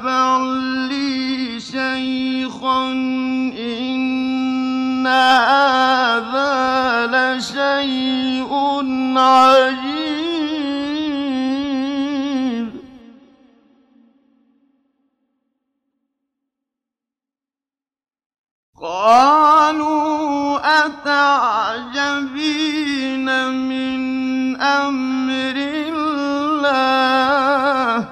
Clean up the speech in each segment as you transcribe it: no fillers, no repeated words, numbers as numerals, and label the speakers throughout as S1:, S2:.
S1: بعلي شيخا إن هذا لشيء عجيب قالوا أتعجبين من أمر الله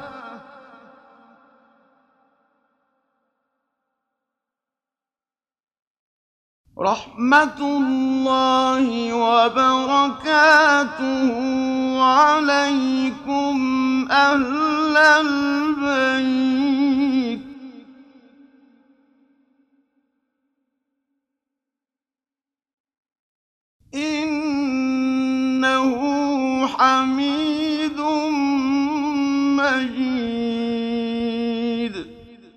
S1: رحمة الله وبركاته عليكم أهل البيت إنه حميد مجيد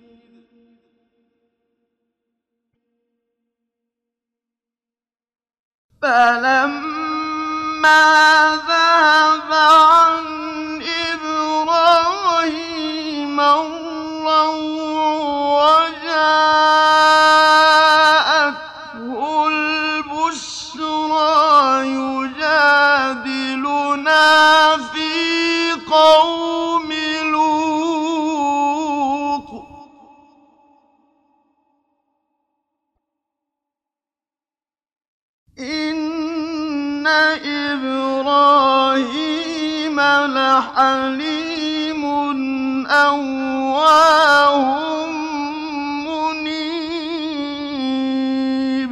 S1: فلما ذهب عن إبراهيم الروع وجاءته البشرى يجادلنا في قوم لوط إن إبراهيم لحليم أواه منيب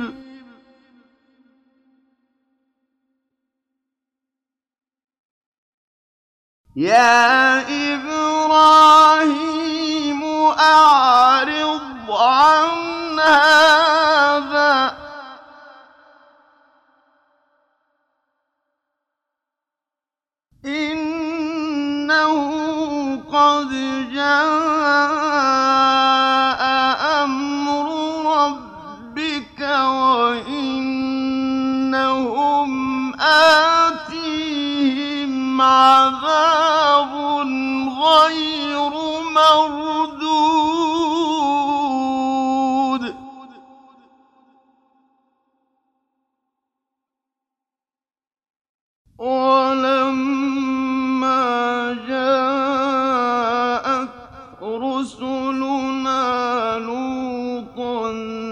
S1: يا إبراهيم أعرض عن هذا إنه قد جاء أمر ربك وإنهم آتيهم عذاب غير مردود ولما جاءت رسلنا لوطا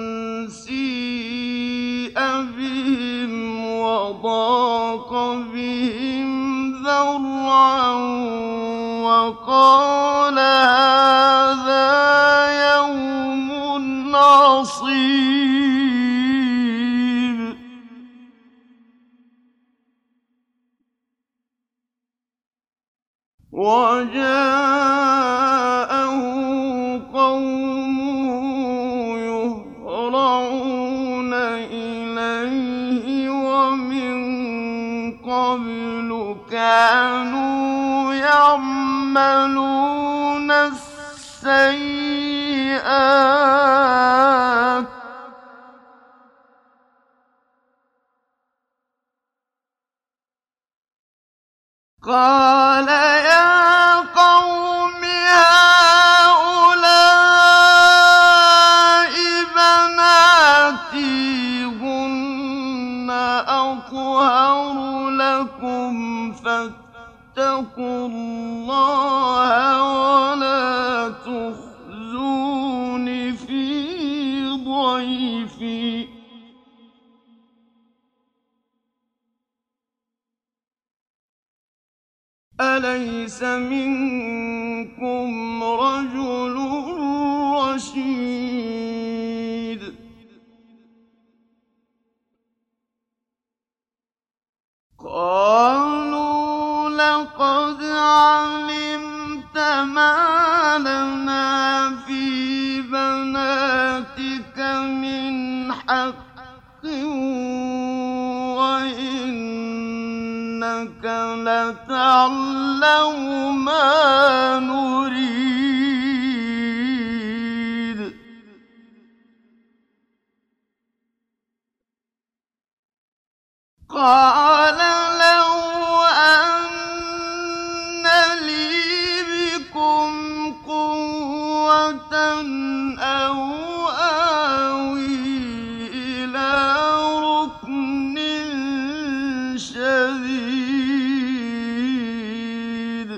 S1: سيء بهم وضاق بهم ذرعا وقال هذا يوم عصيب وجاءه قومه يهرعون إليه ومن قبل كانوا يعملون السيئات قال يا قوم هؤلاء بناتي هن أطهر لكم فاتقوا الله ولا تخزون في ضيفي أليس منكم رجل رشيد قالوا لقد علمت ما لنا في بناتك من حق وإنك لتعلم ما نريد قال لو أن لي بكم قوة أَوْ آوِي إِلَىٰ رُكْنٍ شَدِيدٍ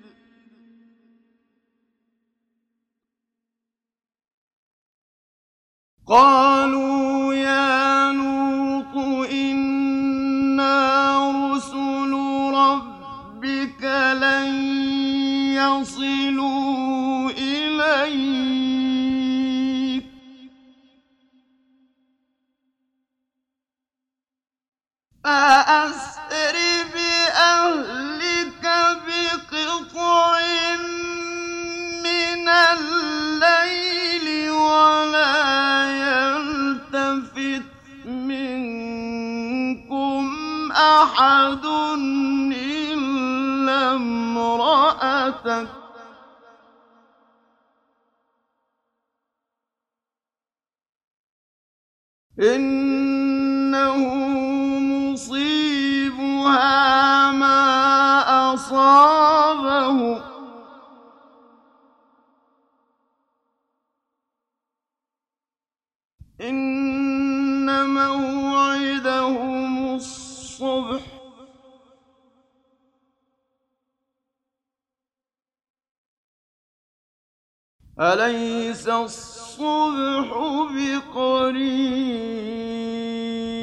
S1: قَالُوا يَا لُوطُ إِنَّا رُسُلُ رَبِّكَ لَن يَصِلُوا إِلَيْكَ فَأَسْرِ بِأَهْلِكَ بِقِطْعٍ مِّنَ اللَّيْلِ وَلَا يَلْتَفِتْ مِنكُمْ أَحَدٌ إِلَّا امْرَأَتَكَ إِنَّهُ مُصِيبُهَا مَا أَصَابَهُمْ ۚ إِنَّ مَوْعِدَهُمُ الصُّبْحُ ۚ أَلَيْسَ الصُّبْحُ بِقَرِيبٍ